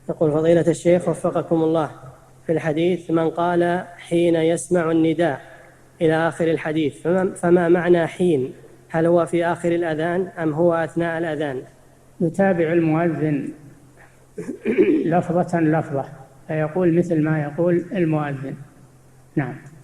يقول فضيلة الشيخ وفقكم الله، في الحديث من قال حين يسمع النداء إلى آخر الحديث، فما معنى حين؟ هل هو في آخر الأذان أم هو أثناء الأذان؟ يتابع المؤذن لفظة لفظة، فيقول مثل ما يقول المؤذن. نعم.